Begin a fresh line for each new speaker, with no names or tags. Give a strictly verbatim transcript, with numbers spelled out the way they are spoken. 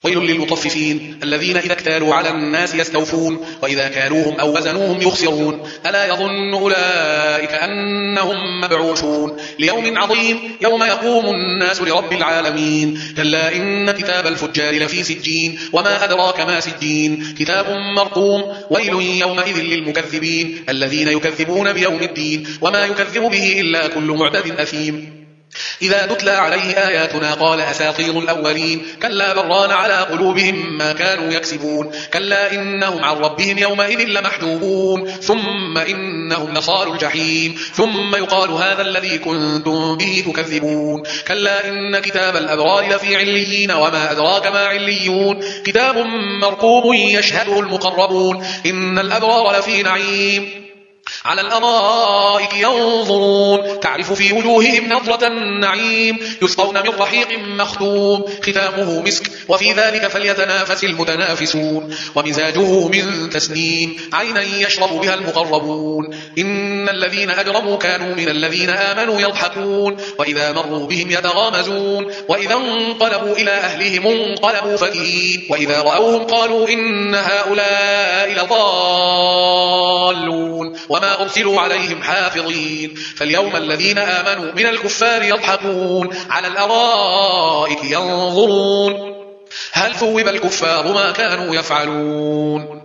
ويل للمطففين الذين إذا اكتالوا على الناس يستوفون وإذا كالوهم أو وزنوهم يخسرون ألا يظن أولئك أنهم مبعوثون ليوم عظيم يوم يقوم الناس لرب العالمين كلا إن كتاب الفجار لفي سجين وما أدراك ما سجين كتاب مرقوم ويل يومئذ للمكذبين الذين يكذبون بيوم الدين وما يكذب به إلا كل معتد أثيم إذا تتلى عليه آياتنا قال أساطير الأولين كلا بران على قلوبهم ما كانوا يكسبون كلا إنهم عن ربهم يومئذ لمحجوبون ثم إنهم لصالوا الجحيم ثم يقال هذا الذي كنتم به تكذبون كلا إن كتاب الأبرار لفي عليين وما أدراك ما عليون كتاب مرقوم يشهده المقربون إن الأبرار لفي نعيم على الأرائك ينظرون تعرف في وجوههم نظرة النعيم يسقون من رحيق مختوم ختامه مسك وفي ذلك فليتنافس المتنافسون ومزاجه من تسنيم عينا يشرب بها المقربون إن الذين أجرموا كانوا من الذين آمنوا يضحكون وإذا مروا بهم يتغامزون وإذا انقلبوا إلى أهلهم انقلبوا فكهين وإذا رأوهم قالوا إن هؤلاء لضالون وما أرسلوا عليهم حافظين فاليوم الذين آمنوا من الكفار يضحكون على الأرائك ينظرون هل ثوب الكفار ما كانوا يفعلون